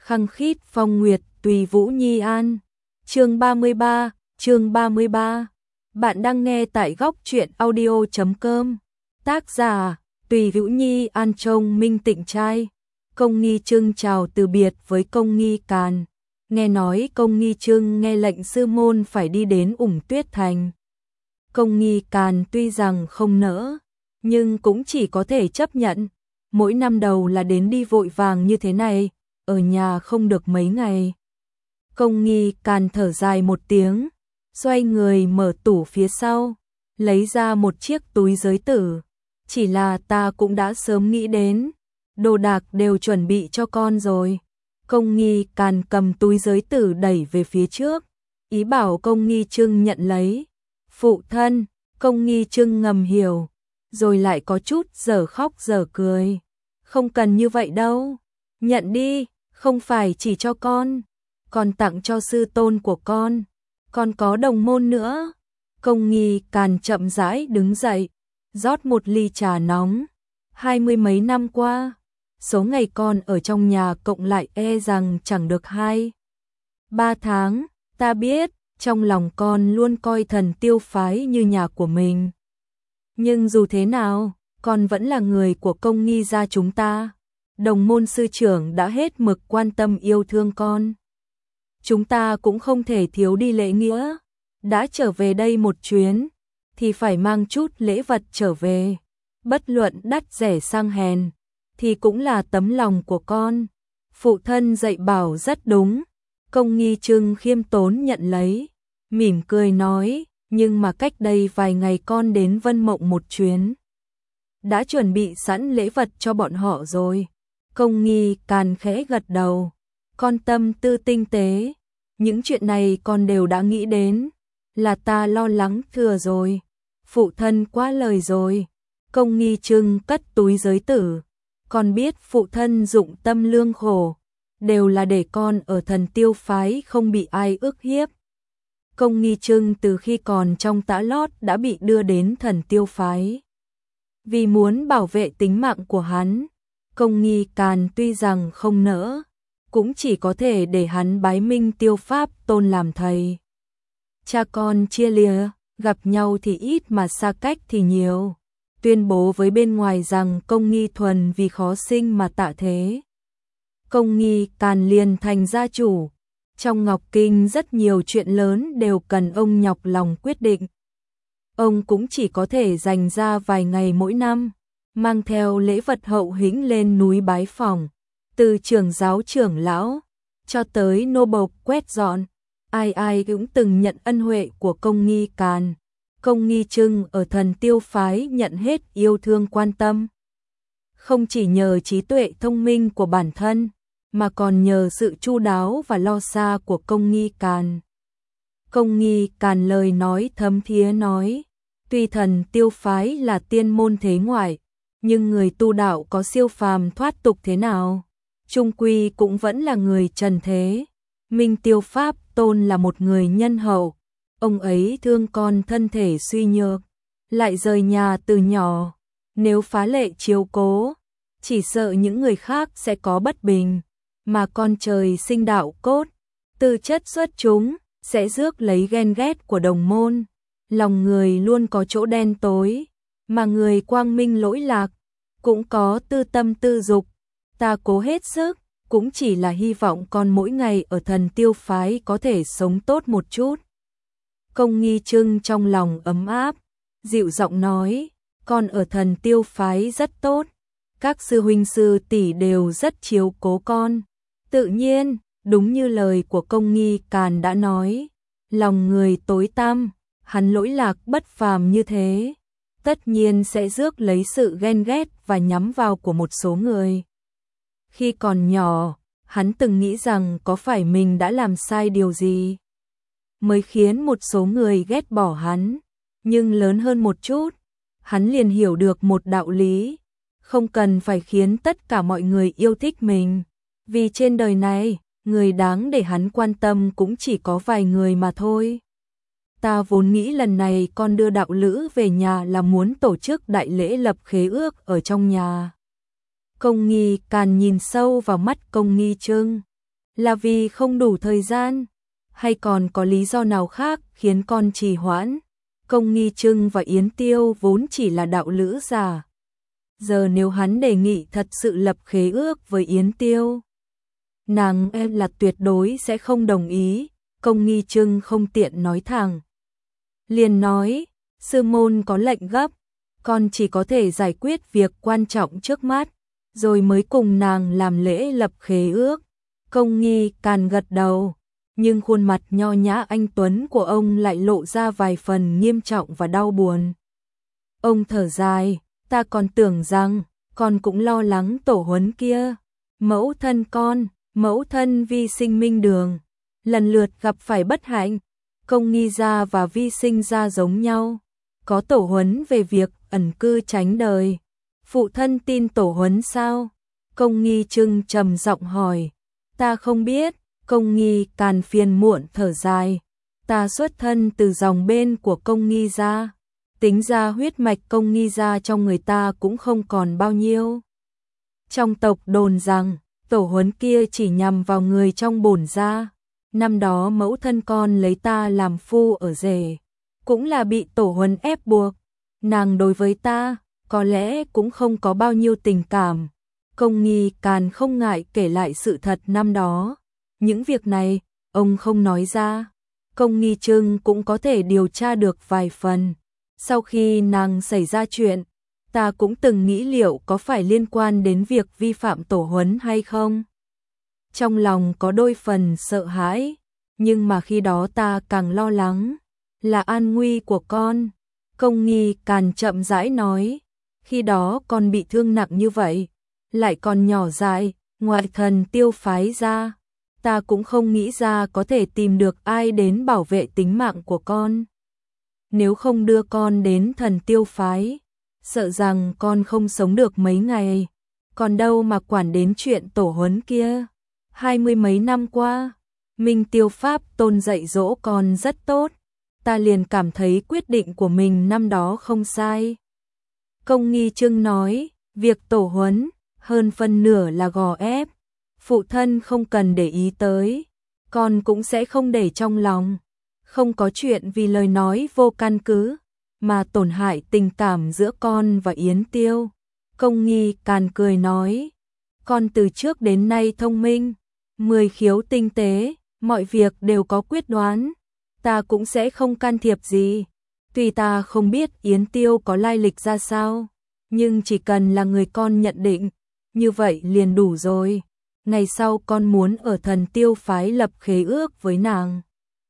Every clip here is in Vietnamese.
khăng khít phong nguyệt tùy Vũ Nhi An. Chương 33. Bạn đang nghe tại góc truyện audio.com. Tác giả Tùy Vũ Nhi An. Trông Minh Tịnh trai. Công Nghi Trưng chào từ biệt với Công Nghi Càn. Nghe nói Công Nghi Trưng nghe lệnh sư môn phải đi đến Ủng Tuyết Thành. Công Nghi Càn tuy rằng không nỡ, nhưng cũng chỉ có thể chấp nhận. Mỗi năm đầu là đến đi vội vàng như thế này, ở nhà không được mấy ngày. Công Nghi Càn thở dài một tiếng, xoay người mở tủ phía sau, lấy ra một chiếc túi giới tử. Chỉ là ta cũng đã sớm nghĩ đến, đồ đạc đều chuẩn bị cho con rồi. Công Nghi Càn cầm túi giới tử đẩy về phía trước, ý bảo Công Nghi Trưng nhận lấy. Phụ thân, Công Nghi Trưng ngầm hiểu, rồi lại có chút dở khóc dở cười. Không cần như vậy đâu, nhận đi, không phải chỉ cho con, còn tặng cho sư tôn của con, còn có đồng môn nữa. Công Nghi Càn chậm rãi đứng dậy, rót một ly trà nóng. 20 mấy năm qua, số ngày con ở trong nhà cộng lại e rằng chẳng được 2-3 tháng. Ta biết, trong lòng con luôn coi Thần Tiêu phái như nhà của mình. Nhưng dù thế nào, con vẫn là người của Công Nghi gia chúng ta. Đồng môn sư trưởng đã hết mực quan tâm yêu thương con. Chúng ta cũng không thể thiếu đi lễ nghĩa. Đã trở về đây một chuyến, thì phải mang chút lễ vật trở về. Bất luận đắt rẻ sang hèn, thì cũng là tấm lòng của con. Phụ thân dạy bảo rất đúng. Công Nghi Trưng khiêm tốn nhận lấy, mỉm cười nói, nhưng mà cách đây vài ngày con đến Vân Mộng một chuyến. Đã chuẩn bị sẵn lễ vật cho bọn họ rồi. Công Nghi Càn khẽ gật đầu, con tâm tư tinh tế, những chuyện này con đều đã nghĩ đến, là ta lo lắng thừa rồi. Phụ thân quá lời rồi. Công Nghi Trưng cất túi giới tử, con biết phụ thân dụng tâm lương khổ, đều là để con ở Thần Tiêu phái không bị ai ức hiếp. Công Nghi Trưng từ khi còn trong tã lót đã bị đưa đến Thần Tiêu phái. Vì muốn bảo vệ tính mạng của hắn, Công Nghi Càn tuy rằng không nỡ, cũng chỉ có thể để hắn bái Minh Tiêu Pháp Tôn làm thầy. Cha con chia lìa, gặp nhau thì ít mà xa cách thì nhiều. Tuyên bố với bên ngoài rằng Công Nghi thuần vì khó sinh mà tạ thế. Công Nghi Càn liền thành gia chủ. Trong Ngọc Kinh rất nhiều chuyện lớn đều cần ông nhọc lòng quyết định. Ông cũng chỉ có thể dành ra vài ngày mỗi năm, mang theo lễ vật hậu hĩnh lên núi bái phỏng. Từ trưởng giáo trưởng lão, cho tới nô bộc quét dọn, ai ai cũng từng nhận ân huệ của Công Nghi Càn. Công Nghi Trưng ở Thần Tiêu phái nhận hết yêu thương quan tâm. Không chỉ nhờ trí tuệ thông minh của bản thân, mà còn nhờ sự chu đáo và lo xa của Công Nghi Càn. Công Nghi Càn lời nói thấm thía nói, tuy Thần Tiêu phái là tiên môn thế ngoại, nhưng người tu đạo có siêu phàm thoát tục thế nào, chung quy cũng vẫn là người trần thế. Minh Tiêu Pháp Tôn là một người nhân hậu, ông ấy thương con thân thể suy nhược, lại rời nhà từ nhỏ, nếu phá lệ chiếu cố, chỉ sợ những người khác sẽ có bất bình, mà con trời sinh đạo cốt, tư chất xuất chúng, sẽ rước lấy ghen ghét của đồng môn. Lòng người luôn có chỗ đen tối, mà người quang minh lỗi lạc, cũng có tư tâm tư dục. Ta cố hết sức, cũng chỉ là hy vọng con mỗi ngày ở Thần Tiêu phái có thể sống tốt một chút. Công Nghi Trưng trong lòng ấm áp, dịu giọng nói, con ở Thần Tiêu phái rất tốt, các sư huynh sư tỷ đều rất chiếu cố con. Tự nhiên, đúng như lời của Công Nghi Càn đã nói, lòng người tối tăm, hắn lỗi lạc bất phàm như thế, tất nhiên sẽ rước lấy sự ghen ghét và nhắm vào của một số người. Khi còn nhỏ, hắn từng nghĩ rằng có phải mình đã làm sai điều gì, mới khiến một số người ghét bỏ hắn, nhưng lớn hơn một chút, hắn liền hiểu được một đạo lý, không cần phải khiến tất cả mọi người yêu thích mình, vì trên đời này, người đáng để hắn quan tâm cũng chỉ có vài người mà thôi. Ta vốn nghĩ lần này con đưa đạo lữ về nhà là muốn tổ chức đại lễ lập khế ước ở trong nhà. Công Nghi Càn nhìn sâu vào mắt Công Nghi Trưng, Là vì không đủ thời gian, hay còn có lý do nào khác khiến con trì hoãn? Công Nghi Trưng và Yến Tiêu vốn chỉ là đạo lữ giả. Giờ nếu hắn đề nghị thật sự lập khế ước với Yến Tiêu, nàng là tuyệt đối sẽ không đồng ý. Công Nghi Trưng không tiện nói thẳng. Liền nói, sư môn có lệnh gấp, con chỉ có thể giải quyết việc quan trọng trước mắt, rồi mới cùng nàng làm lễ lập khế ước. Công Nghi Càn gật đầu, nhưng khuôn mặt nho nhã anh tuấn của ông lại lộ ra vài phần nghiêm trọng và đau buồn. Ông thở dài, ta còn tưởng rằng con cũng lo lắng tổ huấn kia. Mẫu thân con, mẫu thân Vi Sinh Minh Đường, lần lượt gặp phải bất hạnh. Công Nghi gia và Vi Sinh gia giống nhau, có tổ huấn về việc ẩn cư tránh đời. Phụ thân tin tổ huấn sao? Công Nghi Trưng trầm giọng hỏi. Ta không biết. Công Nghi Càn phiền muộn thở dài. Ta xuất thân từ dòng bên của Công Nghi gia, tính ra huyết mạch Công Nghi gia trong người ta cũng không còn bao nhiêu. Trong tộc đồn rằng tổ huấn kia chỉ nhằm vào người trong bổn gia. Năm đó mẫu thân con lấy ta làm phu ở rể, cũng là bị tổ huấn ép buộc. Nàng đối với ta có lẽ cũng không có bao nhiêu tình cảm. Công Nghi Càn không ngại kể lại sự thật năm đó. Những việc này ông không nói ra, Công Nghi Trưng cũng có thể điều tra được vài phần. Sau khi nàng xảy ra chuyện, ta cũng từng nghĩ liệu có phải liên quan đến việc vi phạm tổ huấn hay không. Trong lòng có đôi phần sợ hãi, nhưng mà khi đó ta càng lo lắng là an nguy của con. Công Nghi Càn chậm rãi nói, khi đó con bị thương nặng như vậy, lại còn nhỏ dại, ngoại thần Tiêu phái ra, ta cũng không nghĩ ra có thể tìm được ai đến bảo vệ tính mạng của con. Nếu không đưa con đến thần Tiêu phái, sợ rằng con không sống được mấy ngày, còn đâu mà quản đến chuyện tổ huấn kia. 20 mấy năm qua, Minh Tiêu Pháp Tôn dạy dỗ con rất tốt, ta liền cảm thấy quyết định của mình năm đó không sai. Công Nghi Trưng nói, việc tổ huấn hơn phân nửa là gò ép, phụ thân không cần để ý tới, con cũng sẽ không để trong lòng, không có chuyện vì lời nói vô căn cứ mà tổn hại tình cảm giữa con và Yến Tiêu. Công Nghi Càn cười nói, con từ trước đến nay thông minh, 10 khiếu tinh tế, mọi việc đều có quyết đoán, ta cũng sẽ không can thiệp gì. Tuy ta không biết Yến Tiêu có lai lịch ra sao, nhưng chỉ cần là người con nhận định, như vậy liền đủ rồi. Ngày sau con muốn ở thần Tiêu phái lập khế ước với nàng,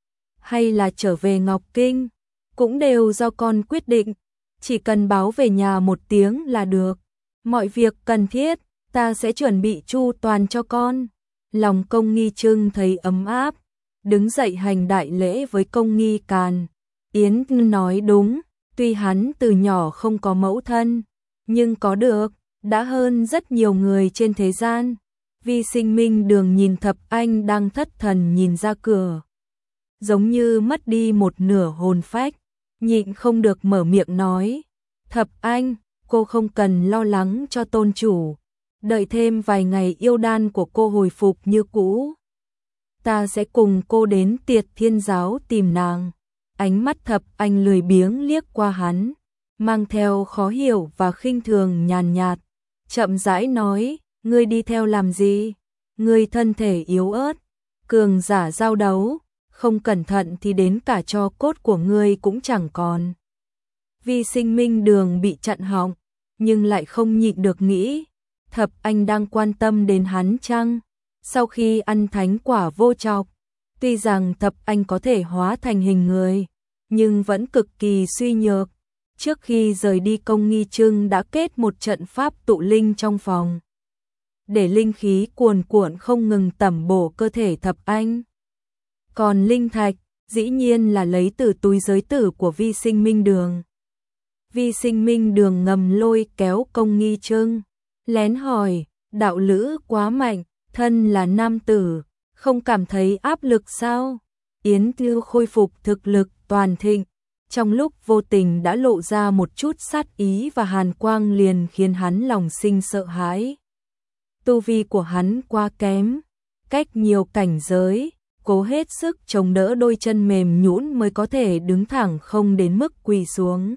hay là trở về Ngọc Kinh, cũng đều do con quyết định, chỉ cần báo về nhà một tiếng là được. Mọi việc cần thiết, ta sẽ chuẩn bị chu toàn cho con. Lòng Công Nghi Trưng thấy ấm áp, đứng dậy hành đại lễ với Công Nghi Càn. Yến nói đúng, tuy hắn từ nhỏ không có mẫu thân, nhưng có được, đã hơn rất nhiều người trên thế gian. Vi Sinh Minh Đường nhìn Thập Anh đang thất thần nhìn ra cửa, giống như mất đi một nửa hồn phách, nhịn không được mở miệng nói, Thập Anh, cô không cần lo lắng cho tôn chủ, đợi thêm vài ngày yêu đan của cô hồi phục như cũ, ta sẽ cùng cô đến Tiệt Thiên Giáo tìm nàng. Ánh mắt Thập Anh lười biếng liếc qua hắn, mang theo khó hiểu và khinh thường nhàn nhạt, chậm rãi nói, ngươi đi theo làm gì? Ngươi thân thể yếu ớt, cường giả giao đấu, không cẩn thận thì đến cả tro cốt của ngươi cũng chẳng còn. Vi Sinh Minh Đường bị chặn họng, nhưng lại không nhịn được nghĩ, Thập Anh đang quan tâm đến hắn chăng? Sau khi ăn thánh quả vô trọc, tuy rằng Thập Anh có thể hóa thành hình người, nhưng vẫn cực kỳ suy nhược. Trước khi rời đi Công Nghi Trưng đã kết một trận pháp tụ linh trong phòng, để linh khí cuồn cuộn không ngừng tẩm bổ cơ thể Thập Anh. Còn linh thạch, dĩ nhiên là lấy từ túi giới tử của Vi Sinh Minh Đường. Vi Sinh Minh Đường ngầm lôi kéo Công Nghi Trưng, lén hỏi, đạo lữ quá mạnh, thân là nam tử, không cảm thấy áp lực sao? Yến Tiêu khôi phục thực lực toàn thịnh, trong lúc vô tình đã lộ ra một chút sát ý và hàn quang liền khiến hắn lòng sinh sợ hãi. Tu vi của hắn quá kém, cách nhiều cảnh giới, cố hết sức chống đỡ đôi chân mềm nhũn mới có thể đứng thẳng không đến mức quỳ xuống.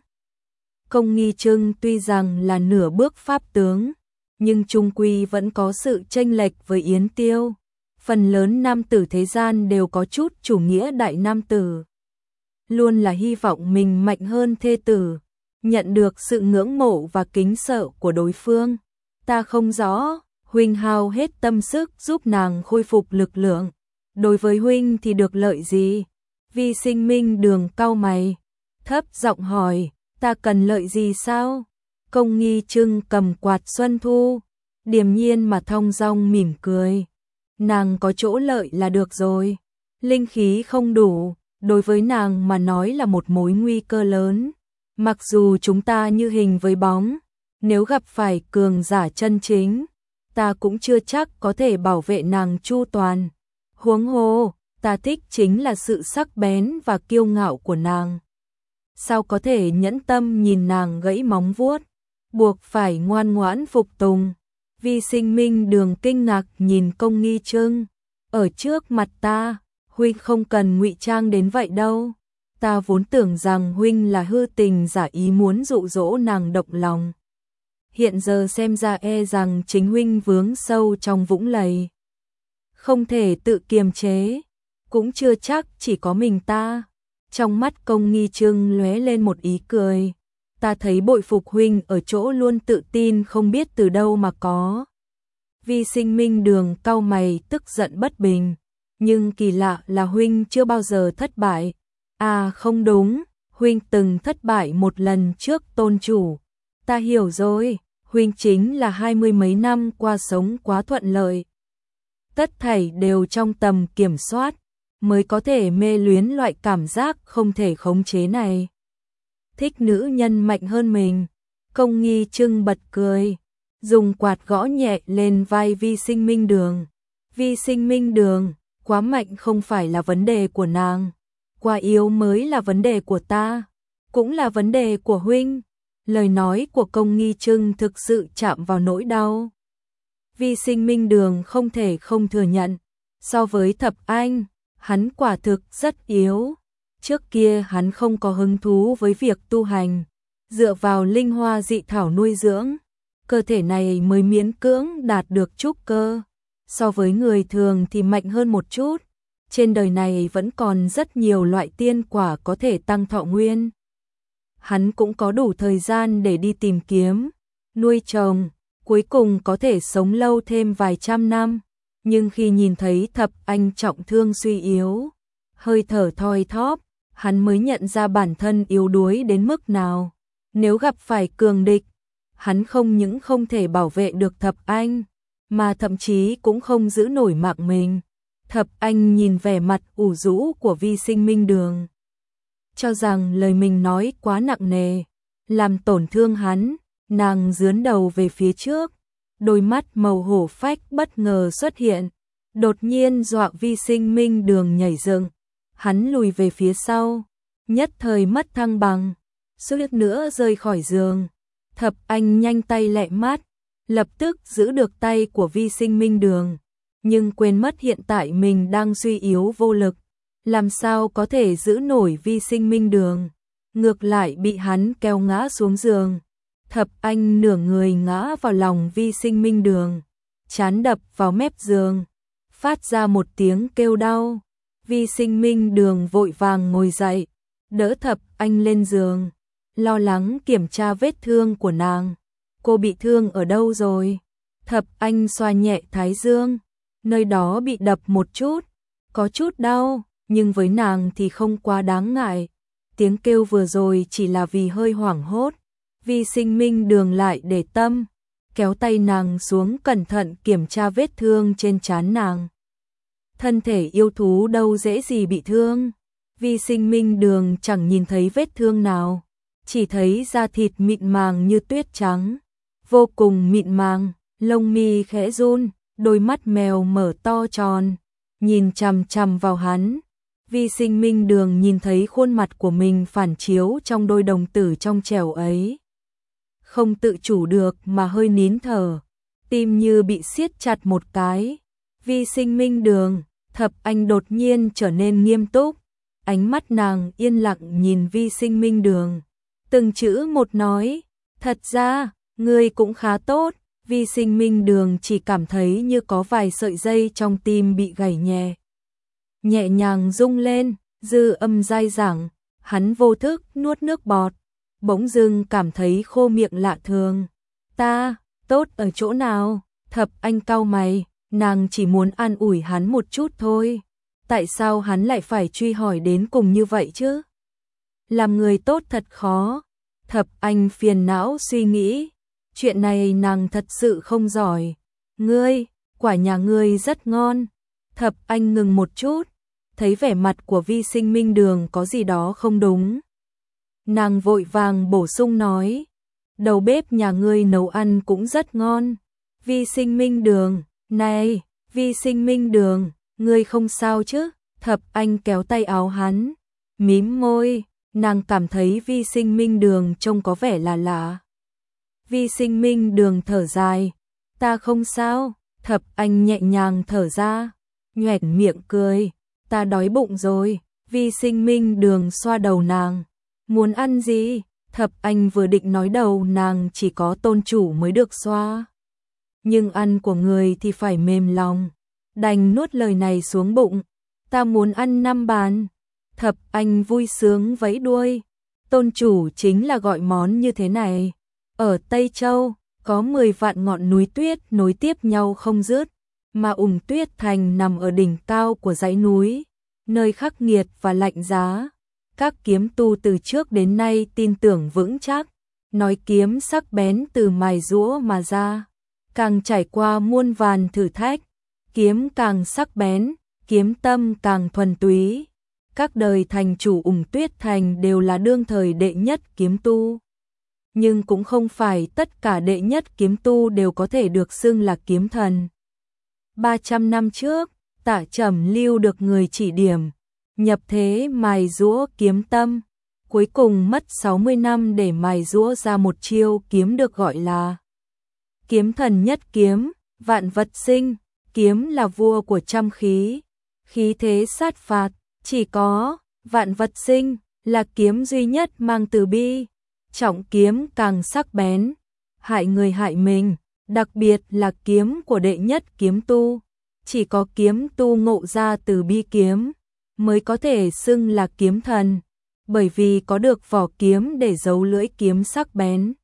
Công Nghi Trưng tuy rằng là nửa bước pháp tướng, nhưng chung quy vẫn có sự chênh lệch với Yến Tiêu. Phần lớn nam tử thế gian đều có chút chủ nghĩa đại nam tử. Luôn là hy vọng mình mạnh hơn thê tử, nhận được sự ngưỡng mộ và kính sợ của đối phương. Ta không rõ, huynh hao hết tâm sức giúp nàng khôi phục lực lượng. Đối với huynh thì được lợi gì? Vi Sinh Minh Đường cau mày, thấp giọng hỏi, ta cần lợi gì sao? Công Nghi Trưng cầm quạt xuân thu, điềm nhiên mà thong dong mỉm cười. Nàng có chỗ lợi là được rồi. Linh khí không đủ, đối với nàng mà nói là một mối nguy cơ lớn. Mặc dù chúng ta như hình với bóng, nếu gặp phải cường giả chân chính, ta cũng chưa chắc có thể bảo vệ nàng chu toàn. Huống hồ, ta thích chính là sự sắc bén và kiêu ngạo của nàng. Sao có thể nhẫn tâm nhìn nàng gãy móng vuốt, buộc phải ngoan ngoãn phục tùng. Vi Sinh Minh Đường kinh ngạc nhìn Công Nghi Trưng, ở trước mặt ta, huynh không cần ngụy trang đến vậy đâu. Ta vốn tưởng rằng huynh là hư tình giả ý muốn dụ dỗ nàng động lòng. Hiện giờ xem ra e rằng chính huynh vướng sâu trong vũng lầy, không thể tự kiềm chế, cũng chưa chắc chỉ có mình ta. Trong mắt Công Nghi Trưng lóe lên một ý cười. Ta thấy bội phục huynh ở chỗ luôn tự tin không biết từ đâu mà có. Vi Sinh Minh Đường cau mày tức giận bất bình. Nhưng kỳ lạ là huynh chưa bao giờ thất bại. À không đúng, huynh từng thất bại một lần trước tôn chủ. Ta hiểu rồi, huynh chính là 20 mấy năm qua sống quá thuận lợi. Tất thảy đều trong tầm kiểm soát, mới có thể mê luyến loại cảm giác không thể khống chế này. Thích nữ nhân mạnh hơn mình. Công Nghi Trưng bật cười, dùng quạt gõ nhẹ lên vai Vi Sinh Minh Đường. Vi Sinh Minh Đường, quá mạnh không phải là vấn đề của nàng, quá yếu mới là vấn đề của ta, cũng là vấn đề của huynh. Lời nói của Công Nghi Trưng thực sự chạm vào nỗi đau. Vi Sinh Minh Đường không thể không thừa nhận, so với Thập Anh, hắn quả thực rất yếu. Trước kia hắn không có hứng thú với việc tu hành, dựa vào linh hoa dị thảo nuôi dưỡng, cơ thể này mới miễn cưỡng đạt được trúc cơ. So với người thường thì mạnh hơn một chút. Trên đời này vẫn còn rất nhiều loại tiên quả có thể tăng thọ nguyên. Hắn cũng có đủ thời gian để đi tìm kiếm, nuôi trồng, cuối cùng có thể sống lâu thêm vài trăm năm. Nhưng khi nhìn thấy Thập Anh trọng thương suy yếu, hơi thở thoi thóp, hắn mới nhận ra bản thân yếu đuối đến mức nào. Nếu gặp phải cường địch, hắn không những không thể bảo vệ được Thập Anh, mà thậm chí cũng không giữ nổi mạng mình. Thập Anh nhìn vẻ mặt ủ rũ của Vi Sinh Minh Đường, cho rằng lời mình nói quá nặng nề, làm tổn thương hắn. Nàng dướn đầu về phía trước, đôi mắt màu hổ phách bất ngờ xuất hiện, đột nhiên dọa Vi Sinh Minh Đường nhảy dựng. Hắn lùi về phía sau, nhất thời mất thăng bằng, suýt nữa rơi khỏi giường. Thập Anh nhanh tay lẹ mắt, lập tức giữ được tay của Vi Sinh Minh Đường, nhưng quên mất hiện tại mình đang suy yếu vô lực, làm sao có thể giữ nổi Vi Sinh Minh Đường, ngược lại bị hắn kéo ngã xuống giường. Thập Anh nửa người ngã vào lòng Vi Sinh Minh Đường, trán đập vào mép giường, phát ra một tiếng kêu đau. Vi Sinh Minh Đường vội vàng ngồi dậy, đỡ Thập Anh lên giường, lo lắng kiểm tra vết thương của nàng. Cô bị thương ở đâu rồi? Thập Anh xoa nhẹ thái dương, nơi đó bị đập một chút, có chút đau, nhưng với nàng thì không quá đáng ngại. Tiếng kêu vừa rồi chỉ là vì hơi hoảng hốt. Vi Sinh Minh Đường lại để tâm, kéo tay nàng xuống cẩn thận kiểm tra vết thương trên trán nàng. Thân thể yêu thú đâu dễ gì bị thương. Vi Sinh Minh Đường chẳng nhìn thấy vết thương nào, chỉ thấy da thịt mịn màng như tuyết trắng, vô cùng mịn màng, lông mi khẽ run, đôi mắt mèo mở to tròn, nhìn chằm chằm vào hắn. Vi Sinh Minh Đường nhìn thấy khuôn mặt của mình phản chiếu trong đôi đồng tử trong trẻo ấy, không tự chủ được mà hơi nín thở, tim như bị siết chặt một cái. Vi Sinh Minh Đường, Thập Anh đột nhiên trở nên nghiêm túc, ánh mắt nàng yên lặng nhìn Vi Sinh Minh Đường, từng chữ một nói, thật ra, ngươi cũng khá tốt. Vi Sinh Minh Đường chỉ cảm thấy như có vài sợi dây trong tim bị gảy nhẹ nhàng rung lên, dư âm dai dẳng, hắn vô thức nuốt nước bọt, bỗng dưng cảm thấy khô miệng lạ thường. Ta, tốt ở chỗ nào? Thập Anh cau mày, nàng chỉ muốn an ủi hắn một chút thôi. Tại sao hắn lại phải truy hỏi đến cùng như vậy chứ? Làm người tốt thật khó. Thập Anh phiền não suy nghĩ, chuyện này nàng thật sự không giỏi. Ngươi, quả nhà ngươi rất ngon. Thập Anh ngừng một chút, thấy vẻ mặt của Vi Sinh Minh Đường có gì đó không đúng. Nàng vội vàng bổ sung nói, đầu bếp nhà ngươi nấu ăn cũng rất ngon. Vi Sinh Minh Đường, này, Vi Sinh Minh Đường, ngươi không sao chứ? Thập Anh kéo tay áo hắn, mím môi, nàng cảm thấy Vi Sinh Minh Đường trông có vẻ là lạ. Vi Sinh Minh Đường thở dài, ta không sao. Thập Anh nhẹ nhàng thở ra, nhoẻn miệng cười, ta đói bụng rồi. Vi Sinh Minh Đường xoa đầu nàng, muốn ăn gì? Thập Anh vừa định nói đầu nàng chỉ có tôn chủ mới được xoa, nhưng ăn của người thì phải mềm lòng, đành nuốt lời này xuống bụng. Ta muốn ăn 5 bàn. Thập Anh vui sướng vẫy đuôi, tôn chủ chính là gọi món như thế này. Ở Tây Châu, có 10 vạn ngọn núi tuyết nối tiếp nhau không dứt, mà Ủng Tuyết Thành nằm ở đỉnh cao của dãy núi, nơi khắc nghiệt và lạnh giá. Các kiếm tu từ trước đến nay tin tưởng vững chắc, nói kiếm sắc bén từ mài giũa mà ra, càng trải qua muôn vàn thử thách, kiếm càng sắc bén, kiếm tâm càng thuần túy. Các đời thành chủ Ủng Tuyết Thành đều là đương thời đệ nhất kiếm tu, nhưng cũng không phải tất cả đệ nhất kiếm tu đều có thể được xưng là kiếm thần. 300 năm trước, Tạ Trầm Lưu được người chỉ điểm, nhập thế mài giũa kiếm tâm, cuối cùng mất 60 năm để mài giũa ra một chiêu kiếm được gọi là kiếm thần nhất kiếm, vạn vật sinh. Kiếm là vua của trăm khí, khí thế sát phạt, chỉ có vạn vật sinh là kiếm duy nhất mang từ bi. Trọng kiếm càng sắc bén, hại người hại mình, đặc biệt là kiếm của đệ nhất kiếm tu. Chỉ có kiếm tu ngộ ra từ bi kiếm mới có thể xưng là kiếm thần, bởi vì có được vỏ kiếm để giấu lưỡi kiếm sắc bén.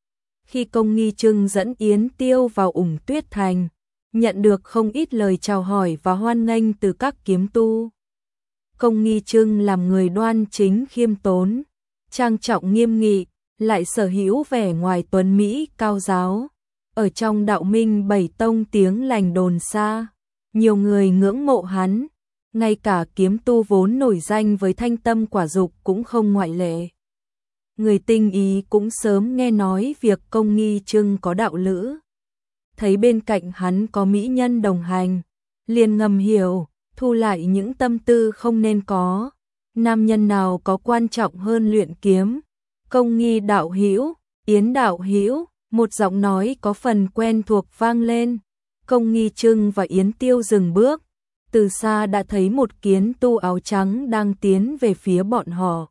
Khi Công Nghi Trưng dẫn Yến Tiêu vào Ủng Tuyết Thành, nhận được không ít lời chào hỏi và hoan nghênh từ các kiếm tu. Công Nghi Trưng làm người đoan chính khiêm tốn, trang trọng nghiêm nghị, lại sở hữu vẻ ngoài tuấn mỹ cao giáo. Ở trong đạo minh bảy tông tiếng lành đồn xa, nhiều người ngưỡng mộ hắn, ngay cả kiếm tu vốn nổi danh với thanh tâm quả dục cũng không ngoại lệ. Người tinh ý cũng sớm nghe nói việc Công Nghi Trưng có đạo lữ, thấy bên cạnh hắn có mỹ nhân đồng hành, liền ngầm hiểu, thu lại những tâm tư không nên có. Nam nhân nào có quan trọng hơn luyện kiếm? Công Nghi đạo hữu, Yến đạo hữu, một giọng nói có phần quen thuộc vang lên. Công Nghi Trưng và Yến Tiêu dừng bước, từ xa đã thấy một kiếm tu áo trắng đang tiến về phía bọn họ.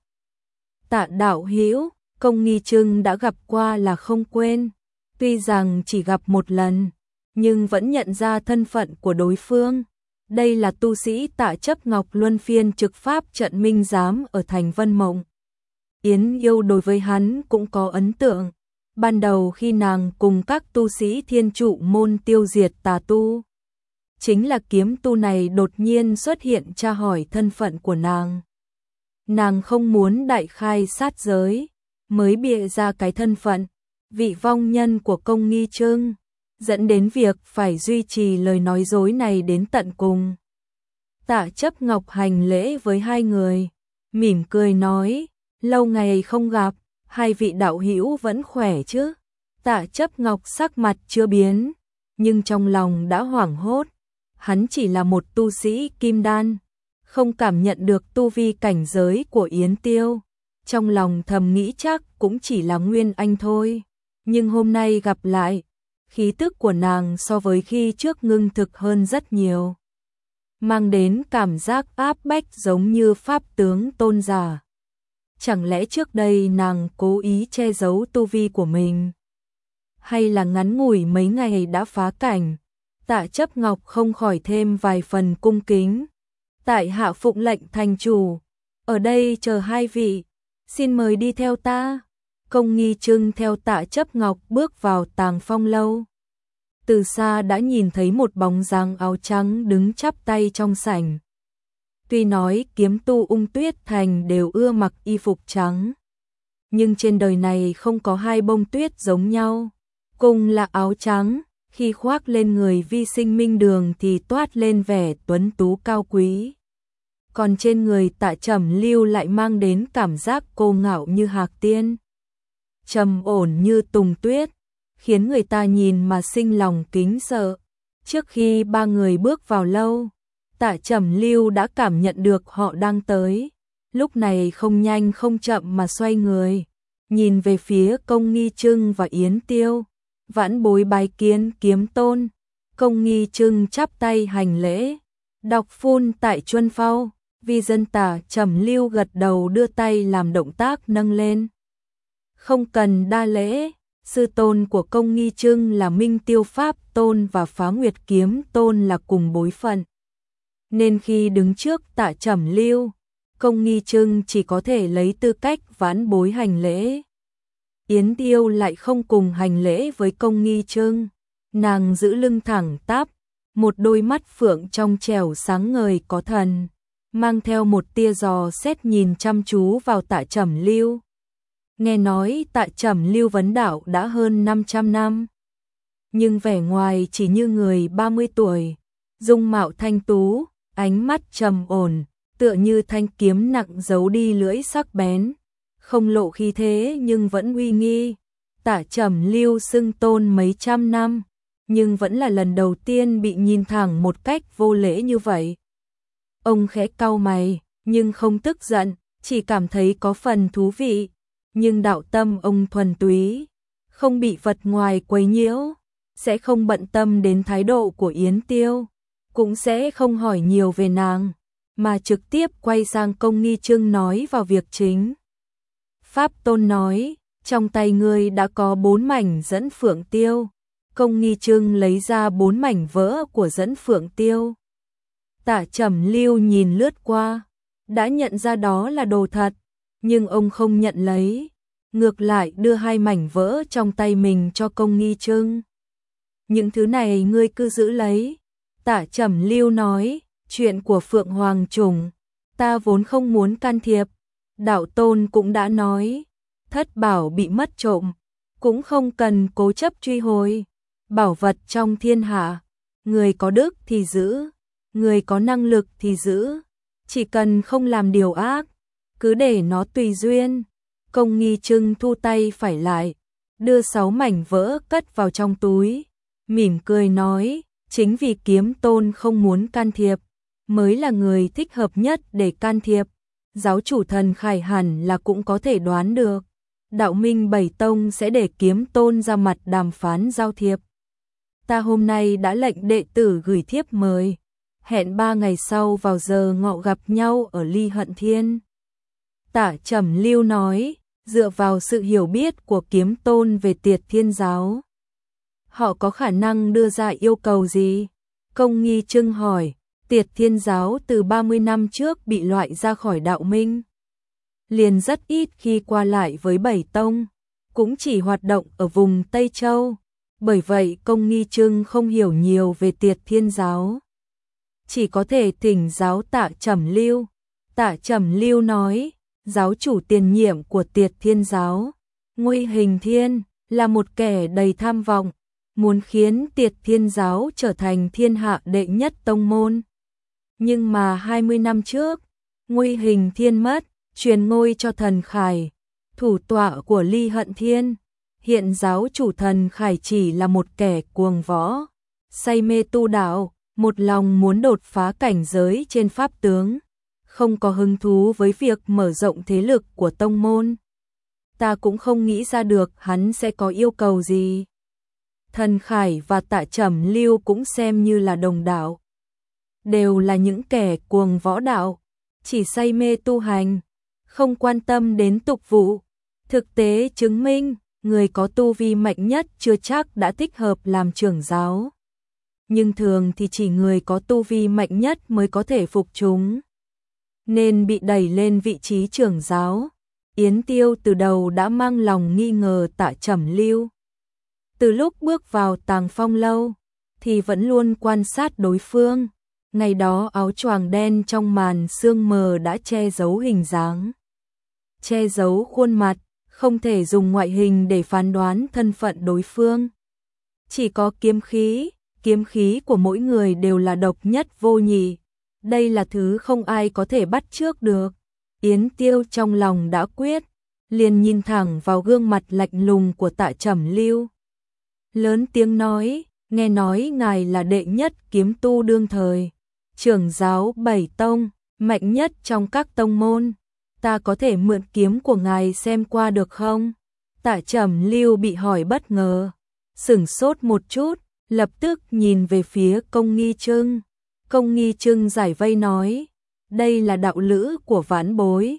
Tạ đạo hữu, Công Nghi Trưng đã gặp qua là không quên, tuy rằng chỉ gặp một lần, nhưng vẫn nhận ra thân phận của đối phương. Đây là tu sĩ Tạ Chấp Ngọc luân phiên trực pháp trận minh giám ở thành Vân Mộng. Yến Yêu đối với hắn cũng có ấn tượng. Ban đầu khi nàng cùng các tu sĩ Thiên Trụ môn tiêu diệt tà tu, chính là kiếm tu này đột nhiên xuất hiện tra hỏi thân phận của nàng. Nàng không muốn đại khai sát giới, mới bịa ra cái thân phận vị vong nhân của Công Nghi Trưng, dẫn đến việc phải duy trì lời nói dối này đến tận cùng. Tạ Chấp Ngọc hành lễ với hai người, mỉm cười nói, lâu ngày không gặp, hai vị đạo hữu vẫn khỏe chứ? Tạ Chấp Ngọc sắc mặt chưa biến, nhưng trong lòng đã hoảng hốt. Hắn chỉ là một tu sĩ kim đan, không cảm nhận được tu vi cảnh giới của Yến Tiêu. Trong lòng thầm nghĩ chắc cũng chỉ là nguyên anh thôi. Nhưng hôm nay gặp lại, khí tức của nàng so với khi trước ngưng thực hơn rất nhiều, mang đến cảm giác áp bách giống như pháp tướng tôn giả. Chẳng lẽ trước đây nàng cố ý che giấu tu vi của mình? Hay là ngắn ngủi mấy ngày đã phá cảnh? Tạ Chấp Ngọc không khỏi thêm vài phần cung kính. Tại hạ phụng lệnh thành chủ, ở đây chờ hai vị, xin mời đi theo ta. Công Nghi Trưng theo Tạ Chấp Ngọc bước vào Tàng Phong lâu. Từ xa đã nhìn thấy một bóng dáng áo trắng đứng chắp tay trong sảnh. Tuy nói kiếm tu Ung Tuyết Thành đều ưa mặc y phục trắng, nhưng trên đời này không có hai bông tuyết giống nhau. Cùng là áo trắng, khi khoác lên người Vi Sinh Minh Đường thì toát lên vẻ tuấn tú cao quý. Còn trên người Tạ Trầm Lưu lại mang đến cảm giác cô ngạo như hạc tiên, trầm ổn như tùng tuyết, khiến người ta nhìn mà sinh lòng kính sợ. Trước khi ba người bước vào lâu, Tạ Trầm Lưu đã cảm nhận được họ đang tới. Lúc này không nhanh không chậm mà xoay người, nhìn về phía Công Nghi Trưng và Yến Tiêu. Vãn bối bái kiến kiếm tôn. Công Nghi Trưng chắp tay hành lễ. Đọc phun tại chuân phao. Vi dân Tạ Trầm Lưu gật đầu đưa tay làm động tác nâng lên. Không cần đa lễ, sư tôn của Công Nghi Trưng là Minh Tiêu Pháp Tôn và Phá Nguyệt Kiếm Tôn là cùng bối phận. Nên khi đứng trước Tạ Trầm Lưu, Công Nghi Trưng chỉ có thể lấy tư cách vãn bối hành lễ. Yến Tiêu lại không cùng hành lễ với Công Nghi Trưng, nàng giữ lưng thẳng tắp, một đôi mắt phượng trong trẻo sáng ngời có thần, mang theo một tia dò xét nhìn chăm chú vào Tạ Trầm Lưu. Nghe nói Tạ Trầm Lưu vấn đạo đã hơn 500 năm, nhưng vẻ ngoài chỉ như người 30 tuổi, dung mạo thanh tú, ánh mắt trầm ổn, tựa như thanh kiếm nặng giấu đi lưỡi sắc bén, không lộ khí thế nhưng vẫn uy nghi. Tạ Trầm Lưu xưng tôn mấy trăm năm, nhưng vẫn là lần đầu tiên bị nhìn thẳng một cách vô lễ như vậy. Ông khẽ cau mày, nhưng không tức giận, chỉ cảm thấy có phần thú vị. Nhưng đạo tâm ông thuần túy, không bị vật ngoài quấy nhiễu, sẽ không bận tâm đến thái độ của Yến Tiêu, cũng sẽ không hỏi nhiều về nàng, mà trực tiếp quay sang Công Nghi Trưng nói vào việc chính. Pháp Tôn nói, trong tay ngươi đã có 4 mảnh dẫn phượng tiêu. Công Nghi Trưng lấy ra 4 mảnh vỡ của dẫn phượng tiêu. Tạ Trầm Lưu nhìn lướt qua, đã nhận ra đó là đồ thật, nhưng ông không nhận lấy, ngược lại đưa 2 mảnh vỡ trong tay mình cho Công Nghi Trưng. Những thứ này ngươi cứ giữ lấy. Tạ Trầm Lưu nói, chuyện của Phượng Hoàng Trùng, ta vốn không muốn can thiệp. Đạo Tôn cũng đã nói, thất bảo bị mất trộm, cũng không cần cố chấp truy hồi. Bảo vật trong thiên hạ, người có đức thì giữ, người có năng lực thì giữ, chỉ cần không làm điều ác, cứ để nó tùy duyên. Công Nghi Trưng thu tay phải lại, đưa 6 mảnh vỡ cất vào trong túi, mỉm cười nói, chính vì kiếm tôn không muốn can thiệp, mới là người thích hợp nhất để can thiệp. Giáo chủ Thần Khải hẳn là cũng có thể đoán được, đạo minh 7 tông sẽ để kiếm tôn ra mặt đàm phán giao thiệp. Ta hôm nay đã lệnh đệ tử gửi thiếp mời, hẹn 3 ngày sau vào giờ ngọ gặp nhau ở Ly Hận Thiên. Tạ Trầm Lưu nói, dựa vào sự hiểu biết của kiếm tôn về Tiệt Thiên giáo, họ có khả năng đưa ra yêu cầu gì? Công Nghi Trưng hỏi. Tiệt Thiên giáo từ 30 năm trước bị loại ra khỏi đạo minh, liền rất ít khi qua lại với 7 tông, cũng chỉ hoạt động ở vùng Tây Châu. Bởi vậy Công Nghi Trưng không hiểu nhiều về Tiệt Thiên giáo, chỉ có thể thỉnh giáo Tạ Trầm Lưu. Tạ Trầm Lưu nói, giáo chủ tiền nhiệm của Tiệt Thiên giáo, Ngụy Hình Thiên, là một kẻ đầy tham vọng, muốn khiến Tiệt Thiên giáo trở thành thiên hạ đệ nhất tông môn. Nhưng mà 20 năm trước, Ngụy Hình Thiên mất, truyền ngôi cho Thần Khải, thủ tọa của Ly Hận Thiên. Hiện giáo chủ Thần Khải chỉ là một kẻ cuồng võ, say mê tu đạo, một lòng muốn đột phá cảnh giới trên pháp tướng, không có hứng thú với việc mở rộng thế lực của tông môn. Ta cũng không nghĩ ra được hắn sẽ có yêu cầu gì. Thần Khải và Tạ Trầm Lưu cũng xem như là đồng đạo. Đều là những kẻ cuồng võ đạo, chỉ say mê tu hành, không quan tâm đến tục vụ. Thực tế chứng minh, người có tu vi mạnh nhất chưa chắc đã thích hợp làm trưởng giáo. Nhưng thường thì chỉ người có tu vi mạnh nhất mới có thể phục chúng, nên bị đẩy lên vị trí trưởng giáo. Yến Tiêu từ đầu đã mang lòng nghi ngờ Tạ Trầm Lưu. Từ lúc bước vào Tàng Phong lâu, thì vẫn luôn quan sát đối phương. Ngày đó áo choàng đen trong màn sương mờ đã che giấu hình dáng, che giấu khuôn mặt, không thể dùng ngoại hình để phán đoán thân phận đối phương. Chỉ có kiếm khí của mỗi người đều là độc nhất vô nhị. Đây là thứ không ai có thể bắt chước được. Yến Tiêu trong lòng đã quyết, liền nhìn thẳng vào gương mặt lạnh lùng của Tạ Trầm Lưu. Lớn tiếng nói, nghe nói ngài là đệ nhất kiếm tu đương thời, trưởng giáo 7 tông, mạnh nhất trong các tông môn. Ta có thể mượn kiếm của ngài xem qua được không? Tạ Trầm Lưu bị hỏi bất ngờ, sửng sốt một chút, lập tức nhìn về phía Công Nghi Trưng. Công Nghi Trưng giải vây nói, đây là đạo lữ của vãn bối,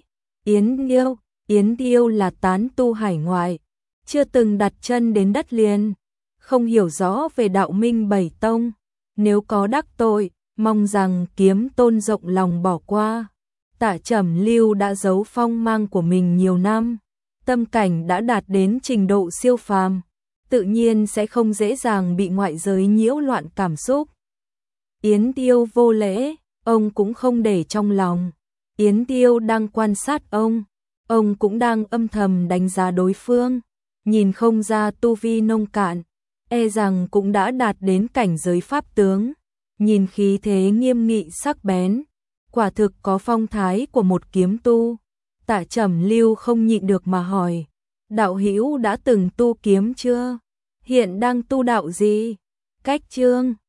Yến Tiêu là tán tu hải ngoại, chưa từng đặt chân đến đất liền, không hiểu rõ về đạo minh 7 tông, nếu có đắc tội, mong rằng kiếm tôn rộng lòng bỏ qua. Tạ Trầm Lưu đã giấu phong mang của mình nhiều năm, tâm cảnh đã đạt đến trình độ siêu phàm, tự nhiên sẽ không dễ dàng bị ngoại giới nhiễu loạn cảm xúc. Yến Tiêu vô lễ, ông cũng không để trong lòng. Yến Tiêu đang quan sát ông cũng đang âm thầm đánh giá đối phương, nhìn không ra tu vi nông cạn, e rằng cũng đã đạt đến cảnh giới pháp tướng, nhìn khí thế nghiêm nghị sắc bén, quả thực có phong thái của một kiếm tu. Tạ Trầm Lưu không nhịn được mà hỏi, đạo hữu đã từng tu kiếm chưa? Hiện đang tu đạo gì? Cách chương